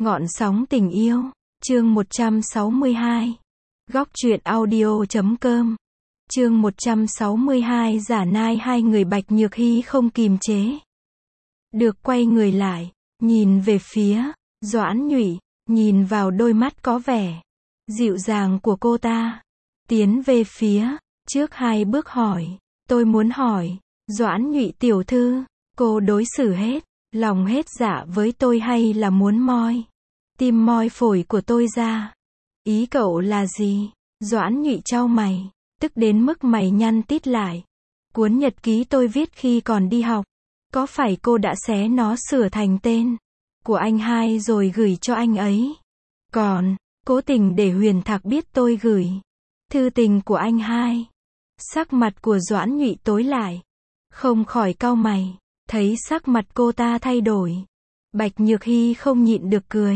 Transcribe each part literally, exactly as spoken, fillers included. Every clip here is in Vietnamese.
Ngọn sóng tình yêu, chương một trăm sáu mươi hai. Góc truyện audio chấm com. Chương một trăm sáu mươi hai giả nai hai người Bạch Nhược Hy không kìm chế được quay người lại, nhìn về phía Doãn Nhụy, nhìn vào đôi mắt có vẻ dịu dàng của cô ta, tiến về phía trước hai bước hỏi, tôi muốn hỏi, Doãn Nhụy tiểu thư, cô đối xử hết lòng hết dạ với tôi hay là muốn moi tim moi phổi của tôi ra? Ý cậu là gì? Doãn Nhụy chau mày, tức đến mức mày nhăn tít lại. Cuốn nhật ký tôi viết khi còn đi học, có phải cô đã xé nó sửa thành tên của anh hai rồi gửi cho anh ấy? Còn, cố tình để Huyền Thạc biết tôi gửi thư tình của anh hai. Sắc mặt của Doãn Nhụy tối lại, không khỏi cau mày, thấy sắc mặt cô ta thay đổi. Bạch Nhược Hy không nhịn được cười,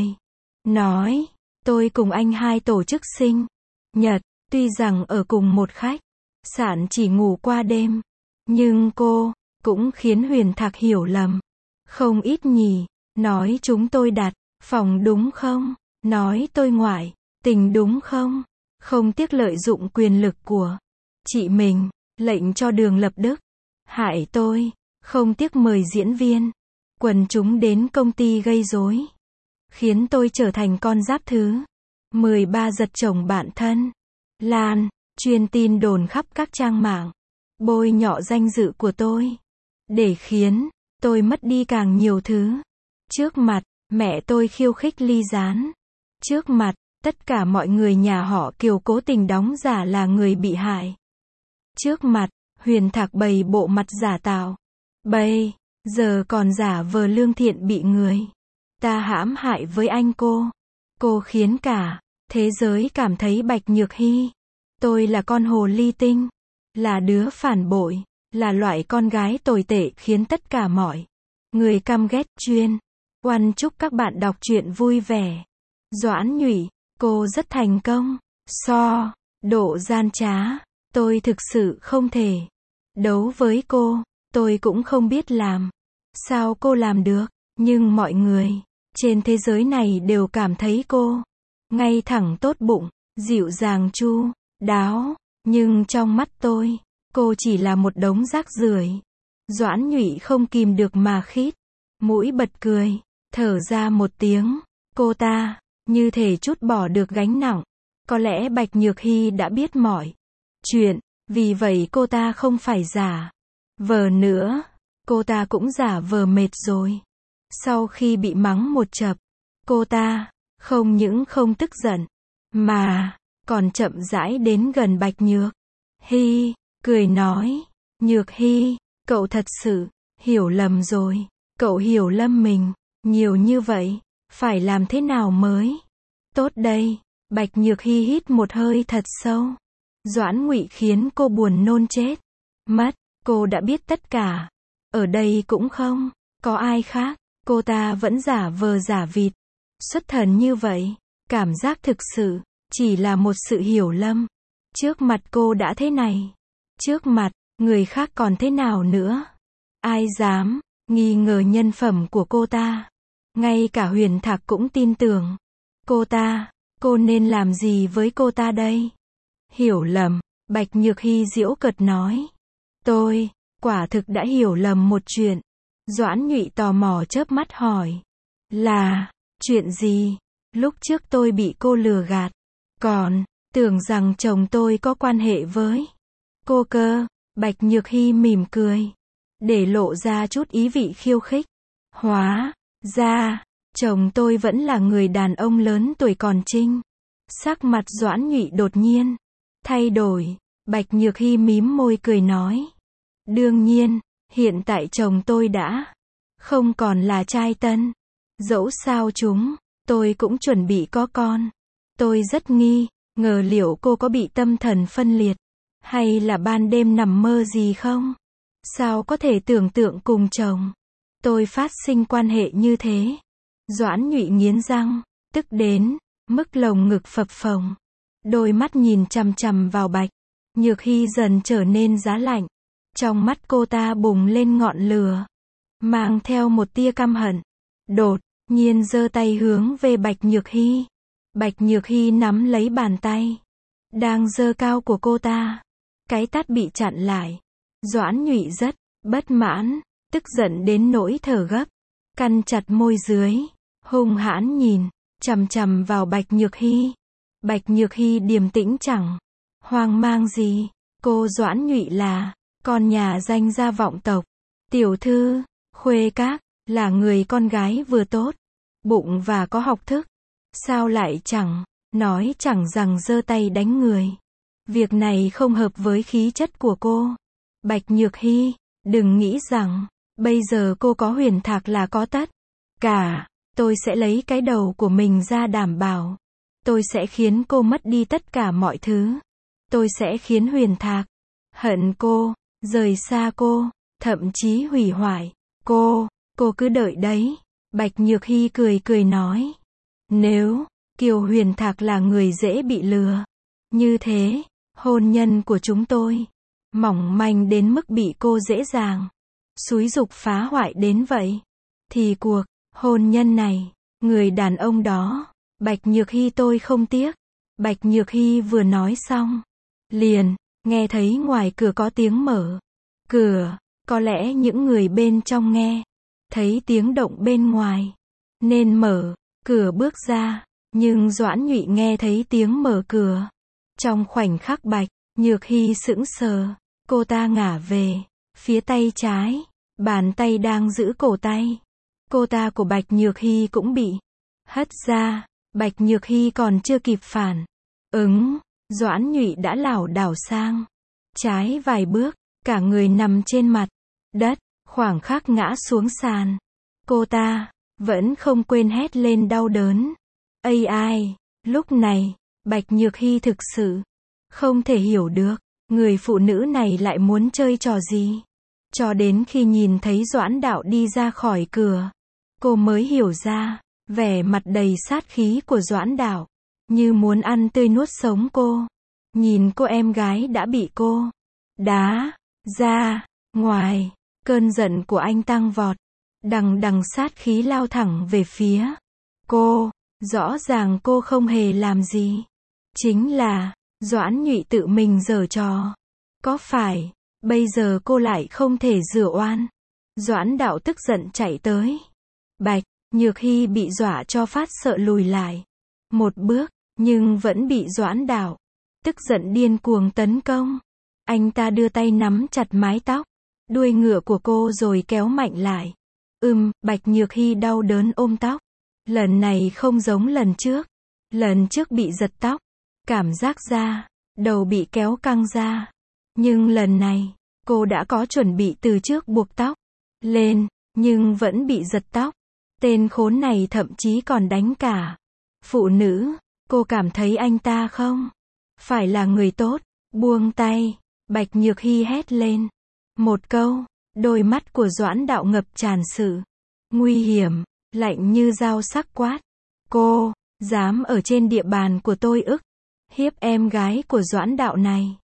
nói, tôi cùng anh hai tổ chức sinh nhật, tuy rằng ở cùng một khách sạn chỉ ngủ qua đêm, nhưng cô cũng khiến Huyền Thạc hiểu lầm không ít nhỉ, nói chúng tôi đặt phòng đúng không, nói tôi ngoại tình đúng không, không tiếc lợi dụng quyền lực của chị mình, lệnh cho Đường Lập Đức hại tôi, không tiếc mời diễn viên quần chúng đến công ty gây rối, khiến tôi trở thành con giáp thứ mười ba giật chồng bạn thân, lan truyền tin đồn khắp các trang mạng, bôi nhọ danh dự của tôi, để khiến tôi mất đi càng nhiều thứ. Trước mặt mẹ tôi khiêu khích Ly Gián, trước mặt tất cả mọi người nhà họ Kiều cố tình đóng giả là người bị hại, trước mặt Huyền Thạc bày bộ mặt giả tạo, bây giờ còn giả vờ lương thiện bị người ta hãm hại với anh cô. Cô khiến cả thế giới cảm thấy Bạch Nhược Hy, tôi là con hồ ly tinh, là đứa phản bội, là loại con gái tồi tệ khiến tất cả mọi người căm ghét. Chuyên oan chúc các bạn đọc truyện vui vẻ. Doãn Nhụy, cô rất thành công. So độ gian trá, tôi thực sự không thể đấu với cô, tôi cũng không biết làm sao cô làm được, nhưng mọi người trên thế giới này đều cảm thấy cô ngay thẳng tốt bụng, dịu dàng chu đáo, nhưng trong mắt tôi, cô chỉ là một đống rác rưởi. Doãn Nhụy không kìm được mà khít mũi bật cười, thở ra một tiếng, cô ta như thể trút bỏ được gánh nặng. Có lẽ Bạch Nhược Hy đã biết mọi chuyện, vì vậy cô ta không phải giả vờ nữa, cô ta cũng giả vờ mệt rồi. Sau khi bị mắng một chập, cô ta không những không tức giận, mà còn chậm rãi đến gần Bạch Nhược Hy, cười nói, Nhược Hy, cậu thật sự hiểu lầm rồi, cậu hiểu lầm mình nhiều như vậy, phải làm thế nào mới tốt đây? Bạch Nhược Hy hít một hơi thật sâu. Doãn Ngụy khiến cô buồn nôn chết mất, cô đã biết tất cả, ở đây cũng không có ai khác, cô ta vẫn giả vờ giả vịt, xuất thần như vậy, cảm giác thực sự chỉ là một sự hiểu lầm. Trước mặt cô đã thế này, trước mặt người khác còn thế nào nữa? Ai dám nghi ngờ nhân phẩm của cô ta? Ngay cả Huyền Thạc cũng tin tưởng cô ta, cô nên làm gì với cô ta đây? Hiểu lầm, Bạch Nhược Hy giễu cợt nói. Tôi quả thực đã hiểu lầm một chuyện. Doãn Nhụy tò mò chớp mắt hỏi. Là chuyện gì? Lúc trước tôi bị cô lừa gạt, còn tưởng rằng chồng tôi có quan hệ với cô cơ. Bạch Nhược Hy mỉm cười, để lộ ra chút ý vị khiêu khích. Hóa ra chồng tôi vẫn là người đàn ông lớn tuổi còn trinh. Sắc mặt Doãn Nhụy đột nhiên thay đổi, Bạch Nhược Hy mím môi cười nói. Đương nhiên, hiện tại chồng tôi đã không còn là trai tân. Dẫu sao chúng tôi cũng chuẩn bị có con. Tôi rất nghi ngờ liệu cô có bị tâm thần phân liệt, hay là ban đêm nằm mơ gì không? Sao có thể tưởng tượng cùng chồng tôi phát sinh quan hệ như thế? Doãn Nhụy nghiến răng, tức đến mức lồng ngực phập phồng, đôi mắt nhìn chằm chằm vào Bạch Nhược Hy dần trở nên giá lạnh. Trong mắt cô ta bùng lên ngọn lửa, mang theo một tia căm hận. Đột Nhiên giơ tay hướng về Bạch Nhược Hy. Bạch Nhược Hy nắm lấy bàn tay đang giơ cao của cô ta. Cái tát bị chặn lại. Doãn Nhụy rất bất mãn, tức giận đến nỗi thở gấp, cắn chặt môi dưới, hung hãn nhìn chằm chằm vào Bạch Nhược Hy. Bạch Nhược Hy điềm tĩnh chẳng hoang mang gì. Cô Doãn Nhụy là con nhà danh gia vọng tộc, tiểu thư, khuê các, là người con gái vừa tốt, bụng và có học thức. Sao lại chẳng nói chẳng rằng giơ tay đánh người. Việc này không hợp với khí chất của cô. Bạch Nhược Hy, đừng nghĩ rằng bây giờ cô có Huyền Thạc là có tất cả. Tôi sẽ lấy cái đầu của mình ra đảm bảo. Tôi sẽ khiến cô mất đi tất cả mọi thứ. Tôi sẽ khiến Huyền Thạc hận cô, rời xa cô, thậm chí hủy hoại cô. Cô cứ đợi đấy. Bạch Nhược Hy cười cười nói. Nếu Kiều Huyền Thạc là người dễ bị lừa như thế, hôn nhân của chúng tôi mỏng manh đến mức bị cô dễ dàng xúi giục phá hoại đến vậy, thì cuộc hôn nhân này, người đàn ông đó, Bạch Nhược Hy tôi không tiếc. Bạch Nhược Hy vừa nói xong, liền nghe thấy ngoài cửa có tiếng mở cửa. Có lẽ những người bên trong nghe thấy tiếng động bên ngoài nên mở cửa bước ra, nhưng Doãn Nhụy nghe thấy tiếng mở cửa. Trong khoảnh khắc Bạch Nhược Hy sững sờ, cô ta ngả về phía tay trái, bàn tay đang giữ cổ tay cô ta của Bạch Nhược Hy cũng bị hất ra. Bạch Nhược Hy còn chưa kịp phản ứng, Doãn Nhụy đã lảo đảo sang trái vài bước, cả người nằm trên mặt đất, khoảng khắc ngã xuống sàn. Cô ta vẫn không quên hét lên đau đớn. Ây ai, lúc này, Bạch Nhược Hy thực sự không thể hiểu được, người phụ nữ này lại muốn chơi trò gì. Cho đến khi nhìn thấy Doãn Đạo đi ra khỏi cửa, cô mới hiểu ra, vẻ mặt đầy sát khí của Doãn Đạo, như muốn ăn tươi nuốt sống cô. Nhìn cô em gái đã bị cô đá ra ngoài, cơn giận của anh tăng vọt, đằng đằng sát khí lao thẳng về phía cô. Rõ ràng cô không hề làm gì, chính là Doãn Nhụy tự mình giở trò. Có phải bây giờ cô lại không thể rửa oan? Doãn Đạo tức giận chạy tới. Bạch Nhược Hy bị dọa cho phát sợ lùi lại một bước, nhưng vẫn bị Doãn Đạo tức giận điên cuồng tấn công. Anh ta đưa tay nắm chặt mái tóc, đuôi ngựa của cô rồi kéo mạnh lại. Ừm, Bạch Nhược Hy đau đớn ôm tóc. Lần này không giống lần trước. Lần trước bị giật tóc, cảm giác da đầu bị kéo căng ra. Nhưng lần này, cô đã có chuẩn bị từ trước buộc tóc lên, nhưng vẫn bị giật tóc. Tên khốn này thậm chí còn đánh cả phụ nữ. Cô cảm thấy anh ta không phải là người tốt. Buông tay, Bạch Nhược Hy hét lên một câu. Đôi mắt của Doãn Đạo ngập tràn sự nguy hiểm, lạnh như dao sắc quát. Cô dám ở trên địa bàn của tôi ức hiếp em gái của Doãn Đạo này.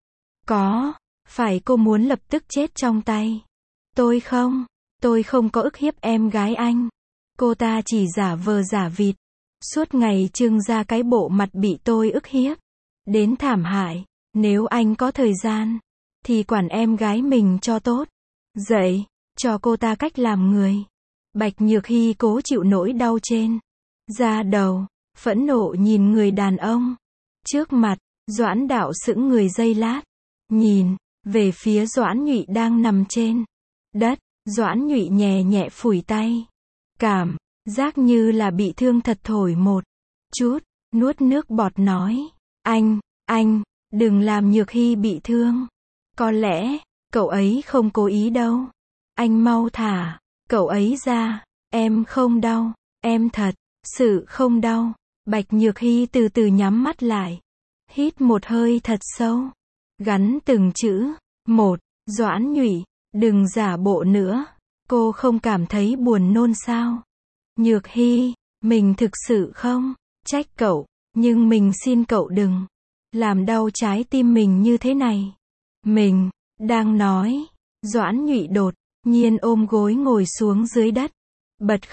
Có phải cô muốn lập tức chết trong tay tôi không? Tôi không có ức hiếp em gái anh. Cô ta chỉ giả vờ giả vịt, suốt ngày trưng ra cái bộ mặt bị tôi ức hiếp đến thảm hại. Nếu anh có thời gian thì quản em gái mình cho tốt, dạy cho cô ta cách làm người. Bạch Nhược Hy cố chịu nỗi đau trên da đầu, phẫn nộ nhìn người đàn ông trước mặt. Doãn Đạo sững người giây lát, nhìn về phía Doãn Nhụy đang nằm trên đất. Doãn Nhụy nhẹ nhẹ phủi tay, cảm giác như là bị thương thật thổi một chút, nuốt nước bọt nói. Anh, anh, đừng làm Nhược Hy bị thương. Có lẽ, cậu ấy không cố ý đâu. Anh mau thả cậu ấy ra. Em không đau, em thật sự không đau. Bạch Nhược Hy từ từ nhắm mắt lại, hít một hơi thật sâu, gắn từng chữ một. Doãn Nhụy, đừng giả bộ nữa. Cô không cảm thấy buồn nôn sao? Nhược Hy, mình thực sự không trách cậu, nhưng mình xin cậu đừng làm đau trái tim mình như thế này. Mình đang nói. Doãn Nhụy đột nhiên ôm gối ngồi xuống dưới đất, bật khóc.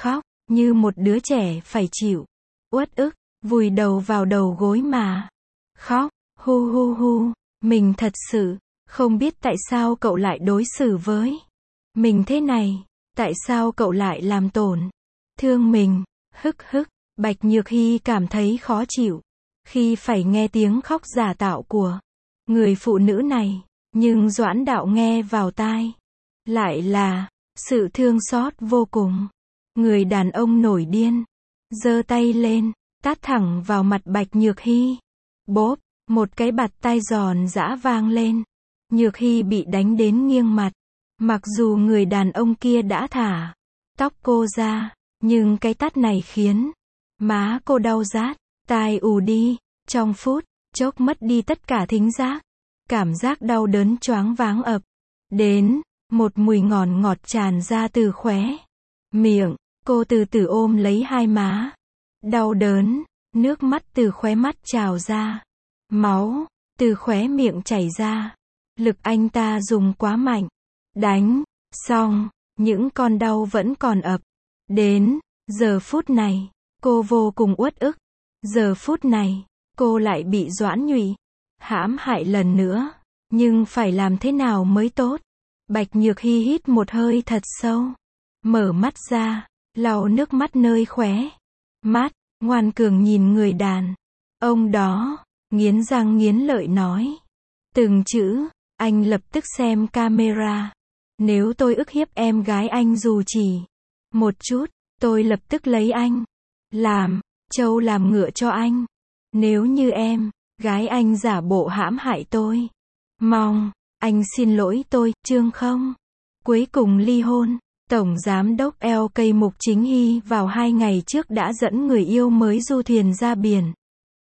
như một đứa trẻ phải chịu uất ức, vùi đầu vào đầu gối mà khóc, hu hu hu, mình thật sự không biết tại sao cậu lại đối xử với mình thế này, tại sao cậu lại làm tổn thương mình, hức hức, Bạch Nhược Hy cảm thấy khó chịu khi phải nghe tiếng khóc giả tạo của người phụ nữ này, nhưng Doãn Đạo nghe vào tai lại là sự thương xót vô cùng. Người đàn ông nổi điên, giơ tay lên, tát thẳng vào mặt Bạch Nhược Hy. Bốp, một cái bạt tai giòn giã vang lên. Nhược Hy bị đánh đến nghiêng mặt. Mặc dù người đàn ông kia đã thả tóc cô ra, nhưng cái tát này khiến má cô đau rát, tai ù đi, trong phút chốc mất đi tất cả thính giác. Cảm giác đau đớn choáng váng ập đến, một mùi ngọt ngọt tràn ra từ khóe miệng, cô từ từ ôm lấy hai má. Đau đớn, nước mắt từ khóe mắt trào ra, máu từ khóe miệng chảy ra. Lực anh ta dùng quá mạnh, đánh xong, những con đau vẫn còn ập đến. Giờ phút này, cô vô cùng uất ức. Giờ phút này, cô lại bị Doãn Nhụy hãm hại lần nữa, nhưng phải làm thế nào mới tốt? Bạch Nhược Hy hít một hơi thật sâu, mở mắt ra, lau nước mắt nơi khóe mắt, ngoan cường nhìn người đàn ông đó, nghiến răng nghiến lợi nói từng chữ. Anh lập tức xem camera. Nếu tôi ức hiếp em gái anh dù chỉ một chút, tôi lập tức lấy anh làm trâu làm ngựa cho anh. Nếu như em gái anh giả bộ hãm hại tôi, mong anh xin lỗi tôi, chương không. Cuối cùng ly hôn. Tổng Giám đốc lờ ca Mục Chính Hy vào hai ngày trước đã dẫn người yêu mới du thuyền ra biển.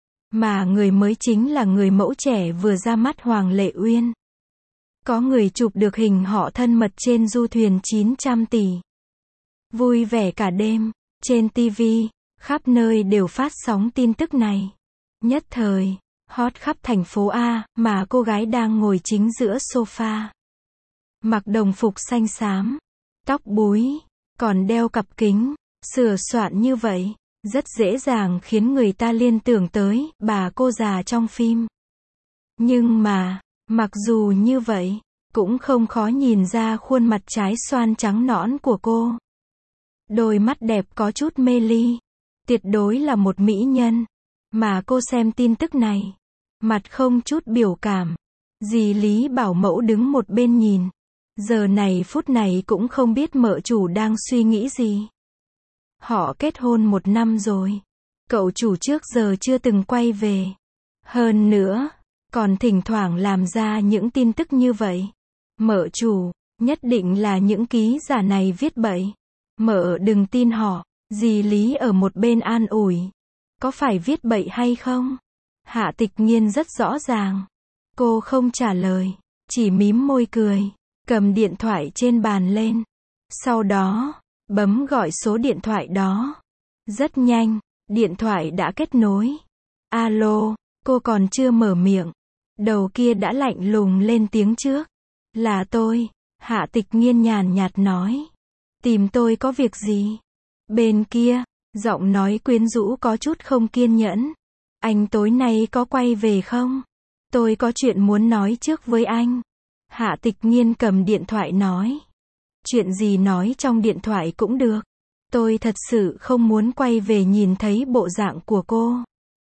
Mà người mới chính là người mẫu trẻ vừa ra mắt Hoàng Lệ Uyên. Có người chụp được hình họ thân mật trên du thuyền chín trăm tỷ. Vui vẻ cả đêm, trên ti vi, khắp nơi đều phát sóng tin tức này. Nhất thời, hot khắp thành phố A, mà cô gái đang ngồi chính giữa sofa. Mặc đồng phục xanh xám, tóc búi, còn đeo cặp kính, sửa soạn như vậy, rất dễ dàng khiến người ta liên tưởng tới bà cô già trong phim. Nhưng mà, mặc dù như vậy, cũng không khó nhìn ra khuôn mặt trái xoan trắng nõn của cô. Đôi mắt đẹp có chút mê ly, tuyệt đối là một mỹ nhân. Mà cô xem tin tức này, mặt không chút biểu cảm. Dì Lý Bảo Mẫu đứng một bên nhìn. Giờ này phút này cũng không biết mợ chủ đang suy nghĩ gì. Họ kết hôn một năm rồi. Cậu chủ trước giờ chưa từng quay về. Hơn nữa, còn thỉnh thoảng làm ra những tin tức như vậy. Mợ chủ, nhất định là những ký giả này viết bậy. Mợ đừng tin họ. Dì Lý ở một bên an ủi. Có phải viết bậy hay không? Hạ Tịch Nghiên rất rõ ràng. Cô không trả lời, chỉ mím môi cười, cầm điện thoại trên bàn lên. Sau đó, bấm gọi số điện thoại đó. Rất nhanh, điện thoại đã kết nối. Alo, cô còn chưa mở miệng. Đầu kia đã lạnh lùng lên tiếng trước. Là tôi, Hạ Tịch Nghiên nhàn nhạt nói. Tìm tôi có việc gì? Bên kia, giọng nói quyến rũ có chút không kiên nhẫn. Anh tối nay có quay về không? Tôi có chuyện muốn nói trước với anh. Hạ Tịch Nghiên cầm điện thoại nói. Chuyện gì nói trong điện thoại cũng được. Tôi thật sự không muốn quay về nhìn thấy bộ dạng của cô.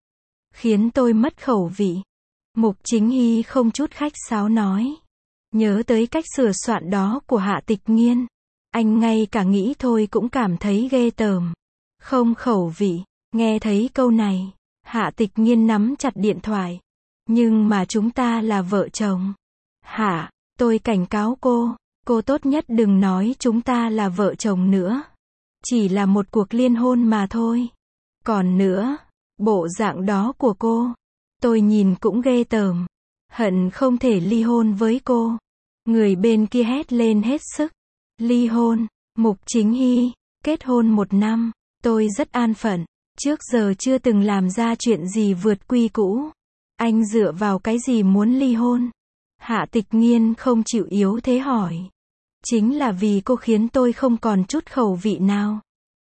Khiến tôi mất khẩu vị. Mục Chính Hy không chút khách sáo nói. Nhớ tới cách sửa soạn đó của Hạ Tịch Nghiên. Anh ngay cả nghĩ thôi cũng cảm thấy ghê tởm. Không khẩu vị. Nghe thấy câu này, Hạ Tịch Nghiên nắm chặt điện thoại. Nhưng mà chúng ta là vợ chồng. Hạ, tôi cảnh cáo cô, cô tốt nhất đừng nói chúng ta là vợ chồng nữa. Chỉ là một cuộc liên hôn mà thôi. Còn nữa, bộ dạng đó của cô, tôi nhìn cũng ghê tởm. Hận không thể ly hôn với cô. Người bên kia hét lên hết sức. Ly hôn, Mục Chính Hy, kết hôn một năm, tôi rất an phận. Trước giờ chưa từng làm ra chuyện gì vượt quy cũ. Anh dựa vào cái gì muốn ly hôn? Hạ Tịch Nghiên không chịu yếu thế hỏi. Chính là vì cô khiến tôi không còn chút khẩu vị nào.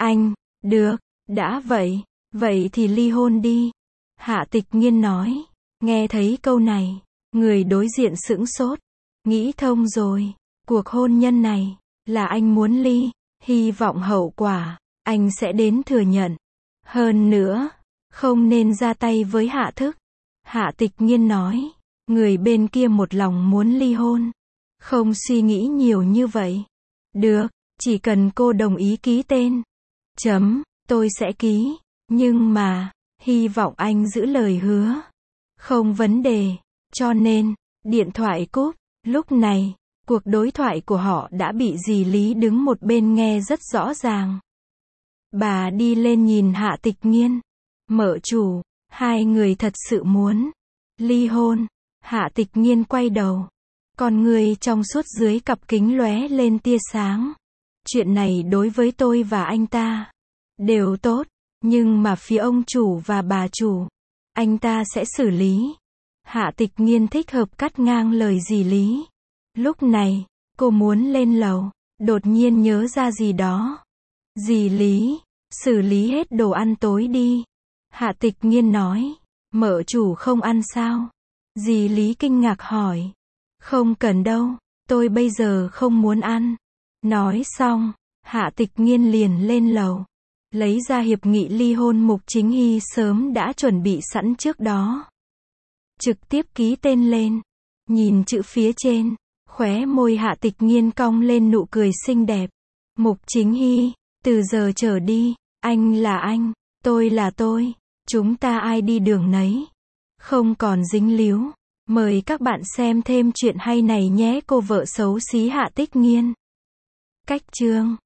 Anh, được, đã vậy, vậy thì ly hôn đi. Hạ Tịch Nghiên nói. Nghe thấy câu này, người đối diện sững sốt. Nghĩ thông rồi, cuộc hôn nhân này, là anh muốn ly, hy vọng hậu quả, anh sẽ đến thừa nhận. Hơn nữa, không nên ra tay với Hạ Thức. Hạ Tịch Nghiên nói. Người bên kia một lòng muốn ly hôn. Không suy nghĩ nhiều như vậy. Được, chỉ cần cô đồng ý ký tên. Chấm, tôi sẽ ký. Nhưng mà, hy vọng anh giữ lời hứa. Không vấn đề. Cho nên, điện thoại cúp. Lúc này, cuộc đối thoại của họ đã bị dì Lý đứng một bên nghe rất rõ ràng. Bà đi lên nhìn Hạ Tịch Nghiên. Mợ chủ, hai người thật sự muốn ly hôn. Hạ Tịch Nghiên quay đầu. Con người trong suốt dưới cặp kính lóe lên tia sáng. Chuyện này đối với tôi và anh ta đều tốt, nhưng mà phía ông chủ và bà chủ, anh ta sẽ xử lý. Hạ Tịch Nghiên thích hợp cắt ngang lời dì Lý. Lúc này, cô muốn lên lầu, đột nhiên nhớ ra gì đó. Dì Lý, xử lý hết đồ ăn tối đi. Hạ Tịch Nghiên nói. Mợ chủ không ăn sao? Dì Lý kinh ngạc hỏi. Không cần đâu, tôi bây giờ không muốn ăn. Nói xong, Hạ Tịch Nghiên liền lên lầu, lấy ra hiệp nghị ly hôn Mục Chính Hy sớm đã chuẩn bị sẵn trước đó. Trực tiếp ký tên lên. Nhìn chữ phía trên, khóe môi Hạ Tịch Nghiên cong lên nụ cười xinh đẹp. Mục Chính Hy, từ giờ trở đi, anh là anh, tôi là tôi, chúng ta ai đi đường nấy, không còn dính líu. Mời các bạn xem thêm chuyện hay này nhé. Cô vợ xấu xí Hạ Tịch Nghiên. Cách chương